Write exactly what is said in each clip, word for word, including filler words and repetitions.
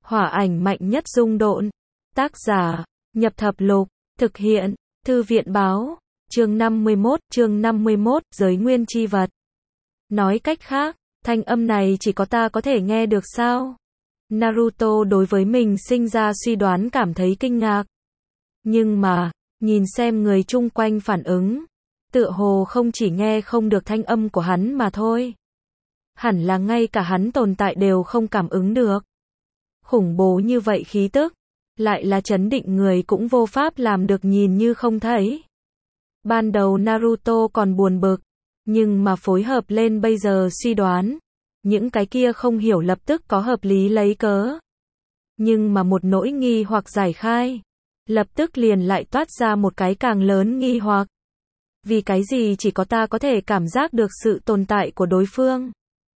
Hỏa ảnh mạnh nhất dung độn. Tác giả, Nhập Thập Lục. Thực hiện, Thư viện báo. Chương năm mươi mốt, chương năm mươi mốt, giới nguyên chi vật. Nói cách khác, thanh âm này chỉ có ta có thể nghe được sao? Naruto đối với mình sinh ra suy đoán cảm thấy kinh ngạc. Nhưng mà, nhìn xem người chung quanh phản ứng, tựa hồ không chỉ nghe không được thanh âm của hắn mà thôi. Hẳn là ngay cả hắn tồn tại đều không cảm ứng được. Khủng bố như vậy khí tức, lại là chấn định người cũng vô pháp làm được nhìn như không thấy. Ban đầu Naruto còn buồn bực, nhưng mà phối hợp lên bây giờ suy đoán, những cái kia không hiểu lập tức có hợp lý lấy cớ. Nhưng mà một nỗi nghi hoặc giải khai, lập tức liền lại toát ra một cái càng lớn nghi hoặc. Vì cái gì chỉ có ta có thể cảm giác được sự tồn tại của đối phương?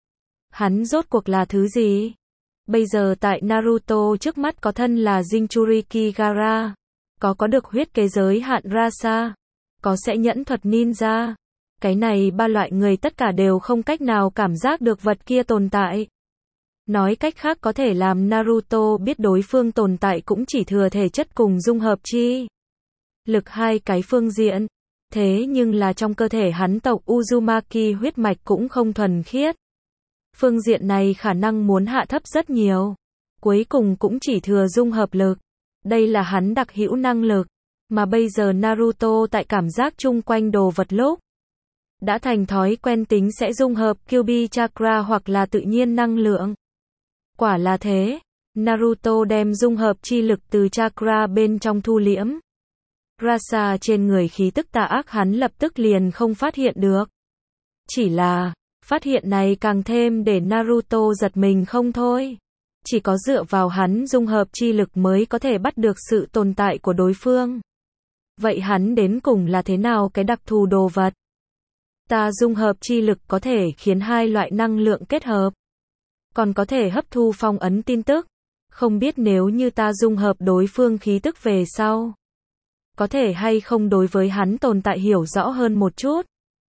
Hắn rốt cuộc là thứ gì? Bây giờ tại Naruto trước mắt có thân là Jinchuriki Gaara, có có được huyết kế giới hạn Rasa, có sẽ nhẫn thuật ninja. Cái này ba loại người tất cả đều không cách nào cảm giác được vật kia tồn tại. Nói cách khác có thể làm Naruto biết đối phương tồn tại cũng chỉ thừa thể chất cùng dung hợp chi lực hai cái phương diện. Thế nhưng là trong cơ thể hắn tộc Uzumaki huyết mạch cũng không thuần khiết. Phương diện này khả năng muốn hạ thấp rất nhiều. Cuối cùng cũng chỉ thừa dung hợp lực. Đây là hắn đặc hữu năng lực. Mà bây giờ Naruto tại cảm giác chung quanh đồ vật lúc đã thành thói quen tính sẽ dung hợp Kyuubi Chakra hoặc là tự nhiên năng lượng. Quả là thế, Naruto đem dung hợp chi lực từ Chakra bên trong thu liễm. Rasa trên người khí tức tà ác hắn lập tức liền không phát hiện được. Chỉ là, phát hiện này càng thêm để Naruto giật mình không thôi. Chỉ có dựa vào hắn dung hợp chi lực mới có thể bắt được sự tồn tại của đối phương. Vậy hắn đến cùng là thế nào cái đặc thù đồ vật? Ta dung hợp chi lực có thể khiến hai loại năng lượng kết hợp. Còn có thể hấp thu phong ấn tin tức. Không biết nếu như ta dung hợp đối phương khí tức về sau, có thể hay không đối với hắn tồn tại hiểu rõ hơn một chút.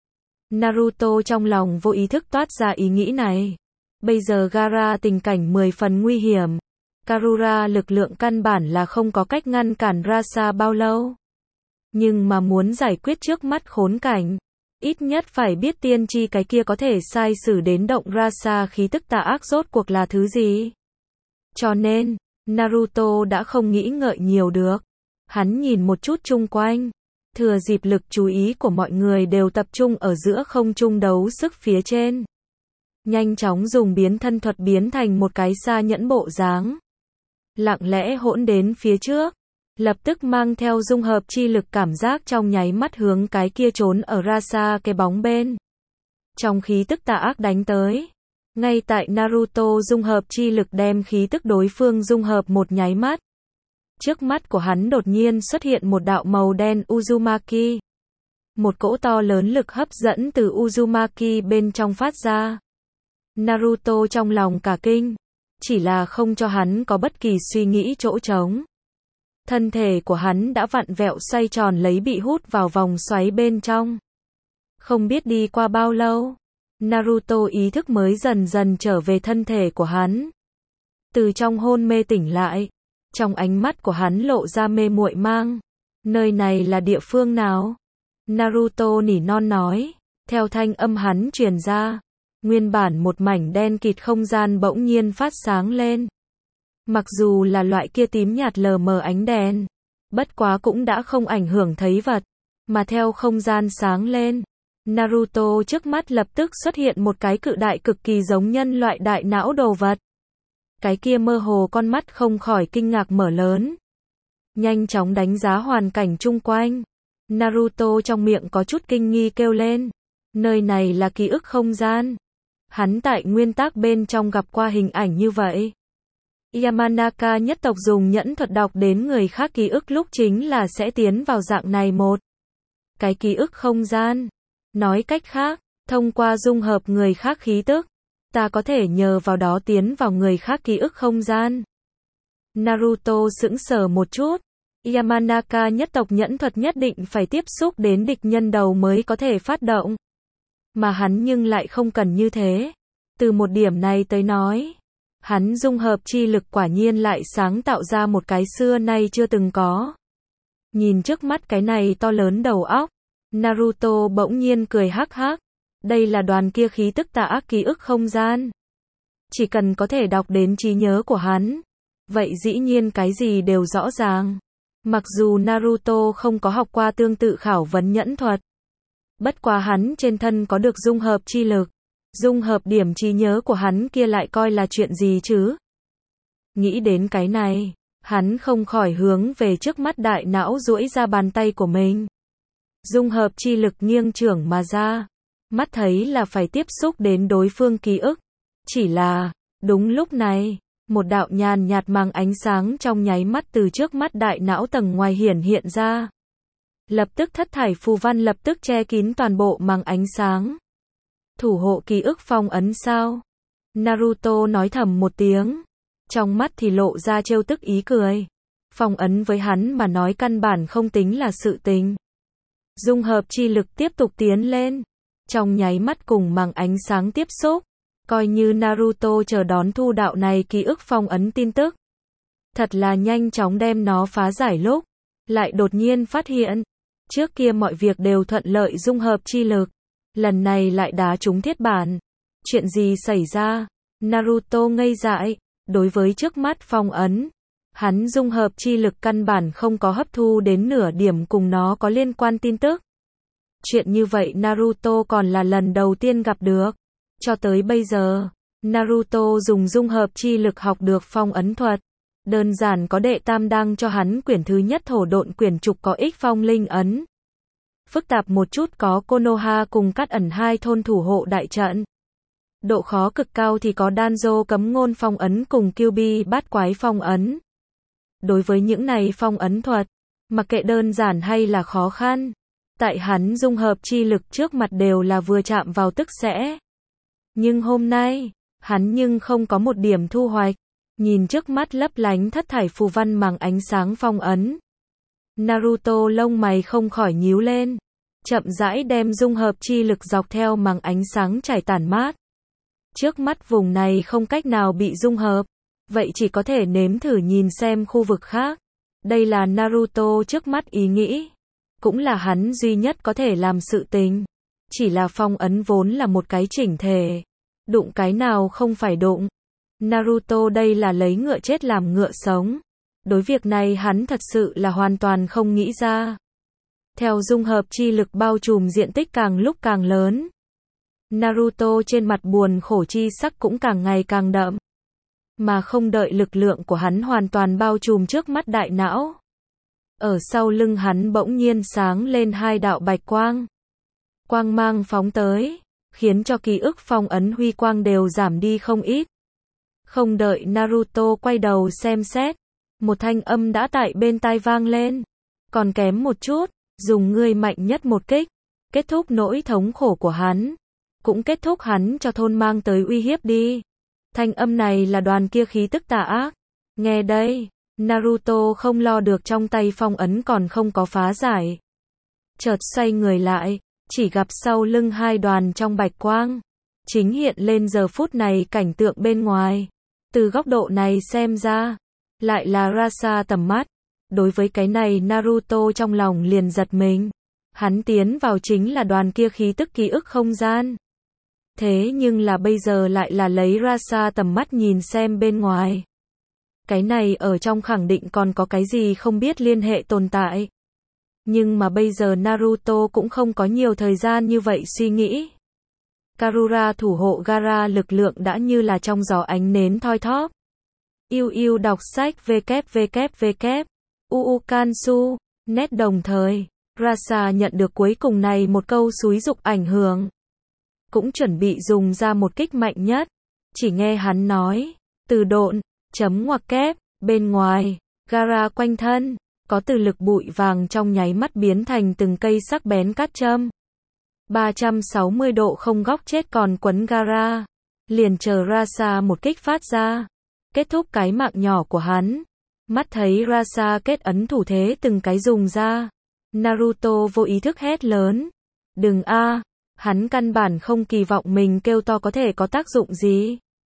Naruto trong lòng vô ý thức toát ra ý nghĩ này. Bây giờ Gaara tình cảnh mười phần nguy hiểm. Karura lực lượng căn bản là không có cách ngăn cản Rasa bao lâu. Nhưng mà muốn giải quyết trước mắt khốn cảnh, ít nhất phải biết tiên tri cái kia có thể sai sử đến động Rasa khí tức tà ác rốt cuộc là thứ gì. Cho nên, Naruto đã không nghĩ ngợi nhiều được. Hắn nhìn một chút chung quanh, thừa dịp lực chú ý của mọi người đều tập trung ở giữa không trung đấu sức phía trên. Nhanh chóng dùng biến thân thuật biến thành một cái xa nhẫn bộ dáng. Lặng lẽ hỗn đến phía trước, lập tức mang theo dung hợp chi lực cảm giác trong nháy mắt hướng cái kia trốn ở Rasa cái bóng bên. Trong khí tức tà ác đánh tới, ngay tại Naruto dung hợp chi lực đem khí tức đối phương dung hợp một nháy mắt. Trước mắt của hắn đột nhiên xuất hiện một đạo màu đen Uzumaki. Một cỗ to lớn lực hấp dẫn từ Uzumaki bên trong phát ra. Naruto trong lòng cả kinh, chỉ là không cho hắn có bất kỳ suy nghĩ chỗ trống. Thân thể của hắn đã vặn vẹo xoay tròn lấy bị hút vào vòng xoáy bên trong. Không biết đi qua bao lâu, Naruto ý thức mới dần dần trở về thân thể của hắn. Từ trong hôn mê tỉnh lại, trong ánh mắt của hắn lộ ra mê muội mang. Nơi này là địa phương nào? Naruto nỉ non nói, theo thanh âm hắn truyền ra. Nguyên bản một mảnh đen kịt không gian bỗng nhiên phát sáng lên. Mặc dù là loại kia tím nhạt lờ mờ ánh đèn, bất quá cũng đã không ảnh hưởng thấy vật, mà theo không gian sáng lên, Naruto trước mắt lập tức xuất hiện một cái cự đại cực kỳ giống nhân loại đại não đồ vật. Cái kia mơ hồ con mắt không khỏi kinh ngạc mở lớn. Nhanh chóng đánh giá hoàn cảnh chung quanh. Naruto trong miệng có chút kinh nghi kêu lên. Nơi này là ký ức không gian. Hắn tại nguyên tắc bên trong gặp qua hình ảnh như vậy. Yamanaka nhất tộc dùng nhẫn thuật đọc đến người khác ký ức lúc chính là sẽ tiến vào dạng này một cái ký ức không gian. Nói cách khác, thông qua dung hợp người khác khí tức, ta có thể nhờ vào đó tiến vào người khác ký ức không gian. Naruto sững sờ một chút. Yamanaka nhất tộc nhẫn thuật nhất định phải tiếp xúc đến địch nhân đầu mới có thể phát động. Mà hắn nhưng lại không cần như thế. Từ một điểm này tới nói, Hắn dung hợp chi lực quả nhiên lại sáng tạo ra một cái xưa nay chưa từng có. Nhìn trước mắt cái này to lớn đầu óc, Naruto bỗng nhiên cười hắc hắc. Đây là đoàn kia khí tức tà ác ký ức không gian. Chỉ cần có thể đọc đến trí nhớ của hắn, vậy dĩ nhiên cái gì đều rõ ràng. Mặc dù Naruto không có học qua tương tự khảo vấn nhẫn thuật, bất quá hắn trên thân có được dung hợp chi lực. Dung hợp điểm trí nhớ của hắn kia lại coi là chuyện gì chứ? Nghĩ đến cái này, hắn không khỏi hướng về trước mắt đại não duỗi ra bàn tay của mình. Dung hợp chi lực nghiêng trưởng mà ra. Mắt thấy là phải tiếp xúc đến đối phương ký ức. Chỉ là, đúng lúc này, một đạo nhàn nhạt màng ánh sáng trong nháy mắt từ trước mắt đại não tầng ngoài hiển hiện ra. Lập tức thất thải phù văn lập tức che kín toàn bộ màng ánh sáng. Thủ hộ ký ức phong ấn sao? Naruto nói thầm một tiếng. Trong mắt thì lộ ra trêu tức ý cười. Phong ấn với hắn mà nói căn bản không tính là sự tình. Dung hợp chi lực tiếp tục tiến lên. Trong nháy mắt cùng màng ánh sáng tiếp xúc. Coi như Naruto chờ đón thu đạo này ký ức phong ấn tin tức. Thật là nhanh chóng đem nó phá giải lúc. Lại đột nhiên phát hiện. Trước kia mọi việc đều thuận lợi dung hợp chi lực. Lần này lại đá trúng thiết bản. Chuyện gì xảy ra? Naruto ngây dại. Đối với trước mắt phong ấn, hắn dung hợp chi lực căn bản không có hấp thu đến nửa điểm cùng nó có liên quan tin tức. Chuyện như vậy Naruto còn là lần đầu tiên gặp được. Cho tới bây giờ, Naruto dùng dung hợp chi lực học được phong ấn thuật. Đơn giản có đệ tam đăng cho hắn quyển thứ nhất thổ độn quyển trục có ích phong linh ấn. Phức tạp một chút có Konoha cùng cắt ẩn hai thôn thủ hộ đại trận. Độ khó cực cao thì có Danzo cấm ngôn phong ấn cùng Kyuubi bát quái phong ấn. Đối với những này phong ấn thuật, mặc kệ đơn giản hay là khó khăn, tại hắn dung hợp chi lực trước mặt đều là vừa chạm vào tức sẽ. Nhưng hôm nay, hắn nhưng không có một điểm thu hoạch. Nhìn trước mắt lấp lánh thất thải phù văn màng ánh sáng phong ấn. Naruto lông mày không khỏi nhíu lên. Chậm rãi đem dung hợp chi lực dọc theo màng ánh sáng trải tản mát. Trước mắt vùng này không cách nào bị dung hợp. Vậy chỉ có thể nếm thử nhìn xem khu vực khác. Đây là Naruto trước mắt ý nghĩ. Cũng là hắn duy nhất có thể làm sự tình. Chỉ là phong ấn vốn là một cái chỉnh thể. Đụng cái nào không phải đụng. Naruto đây là lấy ngựa chết làm ngựa sống. Đối việc này hắn thật sự là hoàn toàn không nghĩ ra. Theo dung hợp chi lực bao trùm diện tích càng lúc càng lớn. Naruto trên mặt buồn khổ chi sắc cũng càng ngày càng đậm. Mà không đợi lực lượng của hắn hoàn toàn bao trùm trước mắt đại não. Ở sau lưng hắn bỗng nhiên sáng lên hai đạo bạch quang. Quang mang phóng tới, khiến cho ký ức phong ấn huy quang đều giảm đi không ít. Không đợi Naruto quay đầu xem xét, một thanh âm đã tại bên tai vang lên. Còn kém một chút, dùng ngươi mạnh nhất một kích, kết thúc nỗi thống khổ của hắn. Cũng kết thúc hắn cho thôn mang tới uy hiếp đi. Thanh âm này là đoàn kia khí tức tà ác. Nghe đây, Naruto không lo được trong tay phong ấn còn không có phá giải. Chợt xoay người lại, chỉ gặp sau lưng hai đoàn trong bạch quang. Chính hiện lên giờ phút này cảnh tượng bên ngoài. Từ góc độ này xem ra, lại là Rasa tầm mắt. Đối với cái này Naruto trong lòng liền giật mình. Hắn tiến vào chính là đoàn kia khí tức ký ức không gian. Thế nhưng là bây giờ lại là lấy Rasa tầm mắt nhìn xem bên ngoài. Cái này ở trong khẳng định còn có cái gì không biết liên hệ tồn tại. Nhưng mà bây giờ Naruto cũng không có nhiều thời gian như vậy suy nghĩ. Karura thủ hộ Gaara lực lượng đã như là trong gió ánh nến thoi thóp. Yêu yêu đọc sách www. uu Kansu, net đồng thời, Rasa nhận được cuối cùng này một câu xúi dục ảnh hưởng. Cũng chuẩn bị dùng ra một kích mạnh nhất. Chỉ nghe hắn nói, từ độn, chấm ngoặc kép, bên ngoài, Gaara quanh thân, có từ lực bụi vàng trong nháy mắt biến thành từng cây sắc bén cát châm. ba trăm sáu mươi độ không góc chết còn quấn Gaara. Liền chờ Rasa một kích phát ra. Kết thúc cái mạng nhỏ của hắn. Mắt thấy Rasa kết ấn thủ thế từng cái dùng ra. Naruto vô ý thức hét lớn. Đừng a, hắn căn bản không kỳ vọng mình kêu to có thể có tác dụng gì.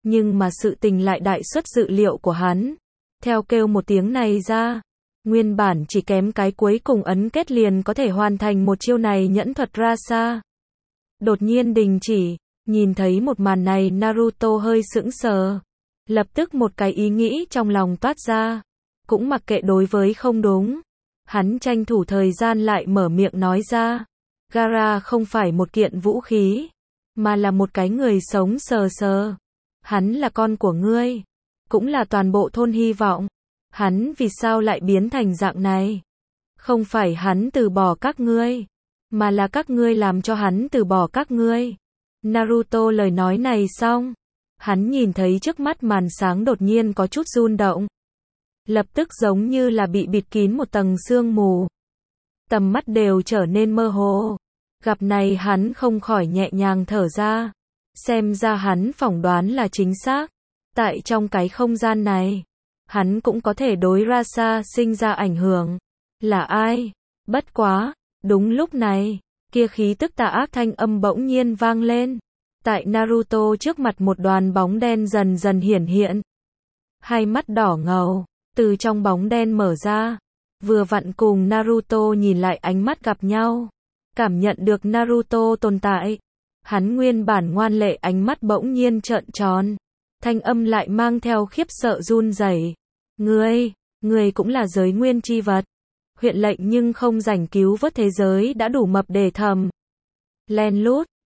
Nhưng mà sự tình lại đại xuất dự liệu của hắn. Theo kêu một tiếng này ra, nguyên bản chỉ kém cái cuối cùng ấn kết liền có thể hoàn thành một chiêu này nhẫn thuật ra xa. Đột nhiên đình chỉ, nhìn thấy một màn này Naruto hơi sững sờ. Lập tức một cái ý nghĩ trong lòng toát ra. Cũng mặc kệ đối với không đúng. Hắn tranh thủ thời gian lại mở miệng nói ra. Gaara không phải một kiện vũ khí, mà là một cái người sống sờ sờ. Hắn là con của ngươi, cũng là toàn bộ thôn hy vọng. Hắn vì sao lại biến thành dạng này? Không phải hắn từ bỏ các ngươi, mà là các ngươi làm cho hắn từ bỏ các ngươi. Naruto lời nói này xong, hắn nhìn thấy trước mắt màn sáng đột nhiên có chút rung động. Lập tức giống như là bị bịt kín một tầng sương mù. Tầm mắt đều trở nên mơ hồ. Gặp này hắn không khỏi nhẹ nhàng thở ra. Xem ra hắn phỏng đoán là chính xác. Tại trong cái không gian này, hắn cũng có thể đối Rasa sinh ra ảnh hưởng. Là ai? Bất quá, đúng lúc này, kia khí tức tà ác thanh âm bỗng nhiên vang lên. Tại Naruto trước mặt một đoàn bóng đen dần dần hiển hiện. Hai mắt đỏ ngầu, từ trong bóng đen mở ra. Vừa vặn cùng Naruto nhìn lại ánh mắt gặp nhau. Cảm nhận được Naruto tồn tại. Hắn nguyên bản ngoan lệ ánh mắt bỗng nhiên trợn tròn. Thanh âm lại mang theo khiếp sợ run rẩy. Ngươi, ngươi cũng là giới nguyên chi vật. Huyện lệnh nhưng không rảnh cứu vớt thế giới đã đủ mập để thầm. Len lút,